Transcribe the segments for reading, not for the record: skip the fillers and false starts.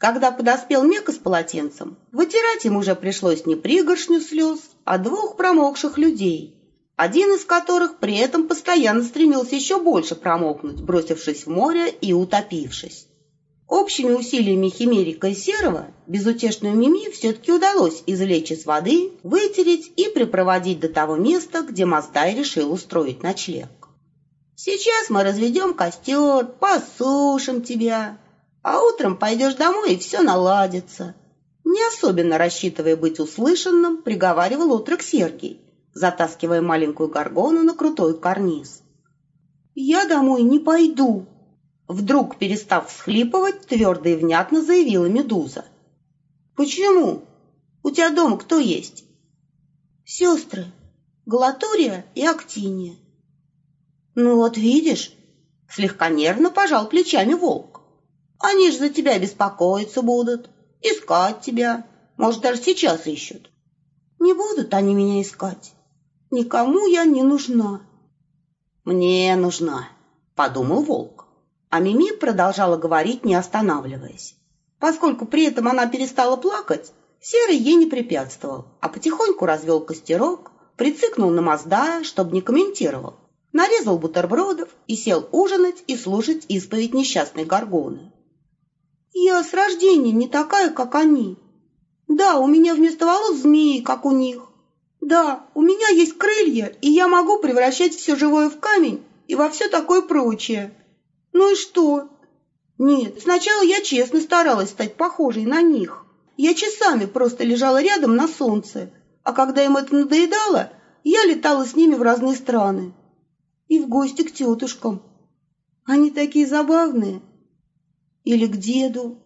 Когда подоспел Мека с полотенцем, вытирать им уже пришлось не пригоршню слез, а двух промокших людей, один из которых при этом постоянно стремился еще больше промокнуть, бросившись в море и утопившись. Общими усилиями Химерика и Серого безутешную Мими все-таки удалось извлечь из воды, вытереть и припроводить до того места, где Маздай решил устроить ночлег. «Сейчас мы разведем костер, посушим тебя, а утром пойдешь домой, и все наладится». Не особенно рассчитывая быть услышанным, приговаривал отрок Сергий, затаскивая маленькую горгону на крутой карниз. «Я домой не пойду», — вдруг, перестав всхлипывать, твердо и внятно заявила Медуза. «Почему? У тебя дома кто есть?» «Сестры, Галатурия и Актиния». «Ну вот видишь», — слегка нервно пожал плечами волк. «Они ж за тебя беспокоиться будут, искать тебя, может, даже сейчас ищут». «Не будут они меня искать. Никому я не нужна». «Мне нужна», — подумал волк. А Мими продолжала говорить, не останавливаясь. Поскольку при этом она перестала плакать, Серый ей не препятствовал, а потихоньку развел костерок, прицикнул на Маздая, чтобы не комментировал, нарезал бутербродов и сел ужинать и слушать исповедь несчастной горгоны. «Я с рождения не такая, как они. Да, у меня вместо волос змеи, как у них. Да, у меня есть крылья, и я могу превращать все живое в камень и во все такое прочее. Ну и что? Нет, сначала я честно старалась стать похожей на них. Я часами просто лежала рядом на солнце, а когда им это надоедало, я летала с ними в разные страны. И в гости к тетушкам. Они такие забавные. Или к деду.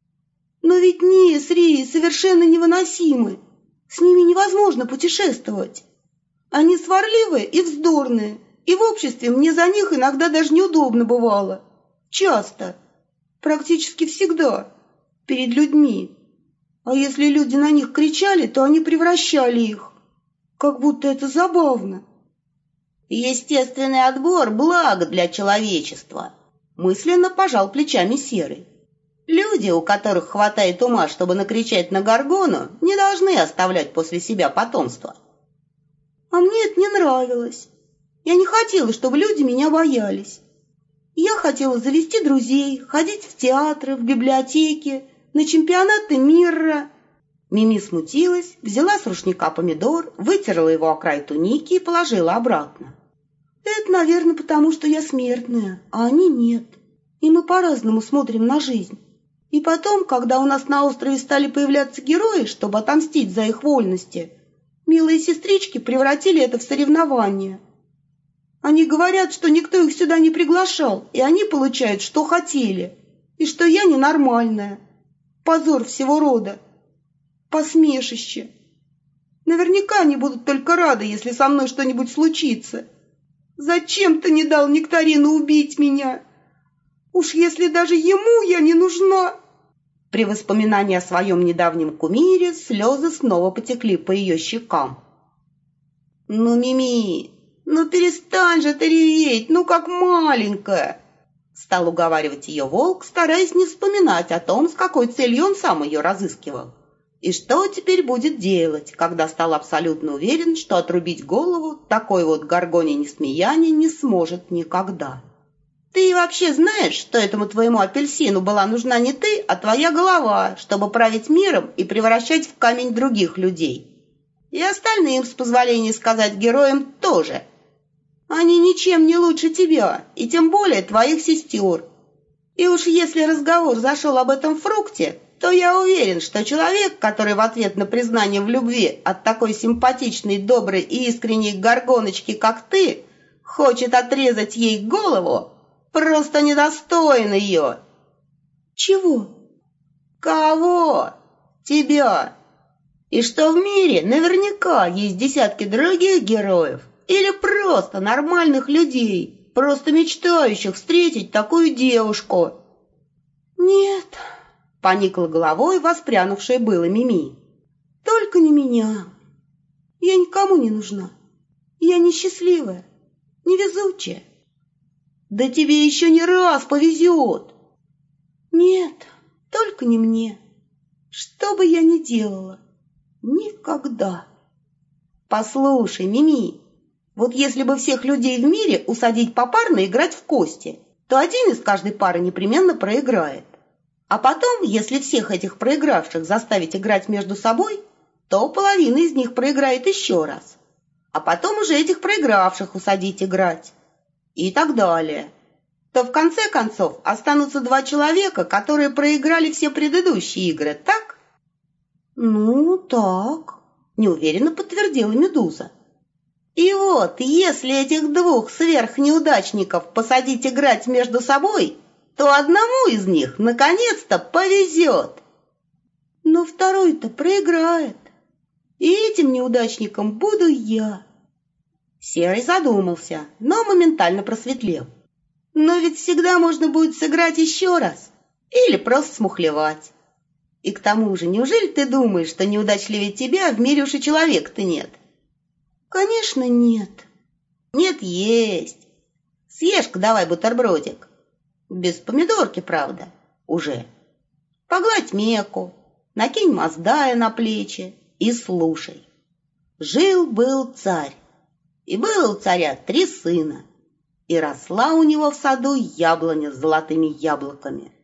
Но ведь Ния с Рией совершенно невыносимы. С ними невозможно путешествовать. Они сварливые и вздорные, и в обществе мне за них иногда даже неудобно бывало. Часто. Практически всегда. Перед людьми. А если люди на них кричали, то они превращали их. Как будто это забавно. «Естественный отбор – благо для человечества», – мысленно пожал плечами Серый. «Люди, у которых хватает ума, чтобы накричать на горгону, не должны оставлять после себя потомство». «А мне это не нравилось. Я не хотела, чтобы люди меня боялись. Я хотела завести друзей, ходить в театры, в библиотеки, на чемпионаты мира». Мими смутилась, взяла с рушника помидор, вытерла его о край туники и положила обратно. «Это, наверное, потому что я смертная, а они нет. И мы по-разному смотрим на жизнь. И потом, когда у нас на острове стали появляться герои, чтобы отомстить за их вольности, милые сестрички превратили это в соревнование. Они говорят, что никто их сюда не приглашал, и они получают, что хотели, и что я ненормальная. Позор всего рода. Посмешище. Наверняка они будут только рады, если со мной что-нибудь случится. Зачем ты не дал Нектарину убить меня? Уж если даже ему я не нужна». При воспоминании о своем недавнем кумире слезы снова потекли по ее щекам. «Ну, Мими, ну перестань же ты реветь, ну как маленькая!» Стал уговаривать ее волк, стараясь не вспоминать о том, с какой целью он сам ее разыскивал. И что теперь будет делать, когда стал абсолютно уверен, что отрубить голову такой вот горгоне Несмеяне не сможет никогда. «Ты вообще знаешь, что этому твоему апельсину была нужна не ты, а твоя голова, чтобы править миром и превращать в камень других людей? И остальным, с позволения сказать, героям тоже. Они ничем не лучше тебя, и тем более твоих сестер. И уж если разговор зашел об этом фрукте, то я уверен, что человек, который в ответ на признание в любви от такой симпатичной, доброй и искренней горгоночки, как ты, хочет отрезать ей голову, просто недостоин ее». «Чего?» «Кого? Тебя. И что в мире наверняка есть десятки других героев или просто нормальных людей, просто мечтающих встретить такую девушку». «Нет», — поникла головой воспрянувшая было Мими. «Только не меня. Я никому не нужна. Я несчастливая, невезучая». «Да тебе еще не раз повезет». «Нет, Только не мне. Что бы я ни делала, никогда. Послушай, Мими, вот если бы всех людей в мире усадить попарно играть в кости, то один из каждой пары непременно проиграет. А потом, если всех этих проигравших заставить играть между собой, то половина из них проиграет еще раз. А потом уже этих проигравших усадить играть. И так далее. То в конце концов останутся два человека, которые проиграли все предыдущие игры, так? Ну, так, неуверенно подтвердила Медуза. И вот, если этих двух сверхнеудачников посадить играть между собой, то одному из них наконец-то повезет. Но второй-то проиграет. И этим неудачником буду я. Серый задумался, но моментально просветлел. Но ведь всегда можно будет сыграть еще раз. Или просто смухлевать. И к тому же, неужели ты думаешь, что неудачливее тебя в мире уж и человека-то нет? Конечно, нет. Нет, есть. Съешь-ка давай бутербродик. Без помидорки, правда, уже. Погладь Меку, накинь Маздая на плечи и слушай. Жил-был царь, и было у царя 3 сына, и росла у него в саду яблоня с золотыми яблоками.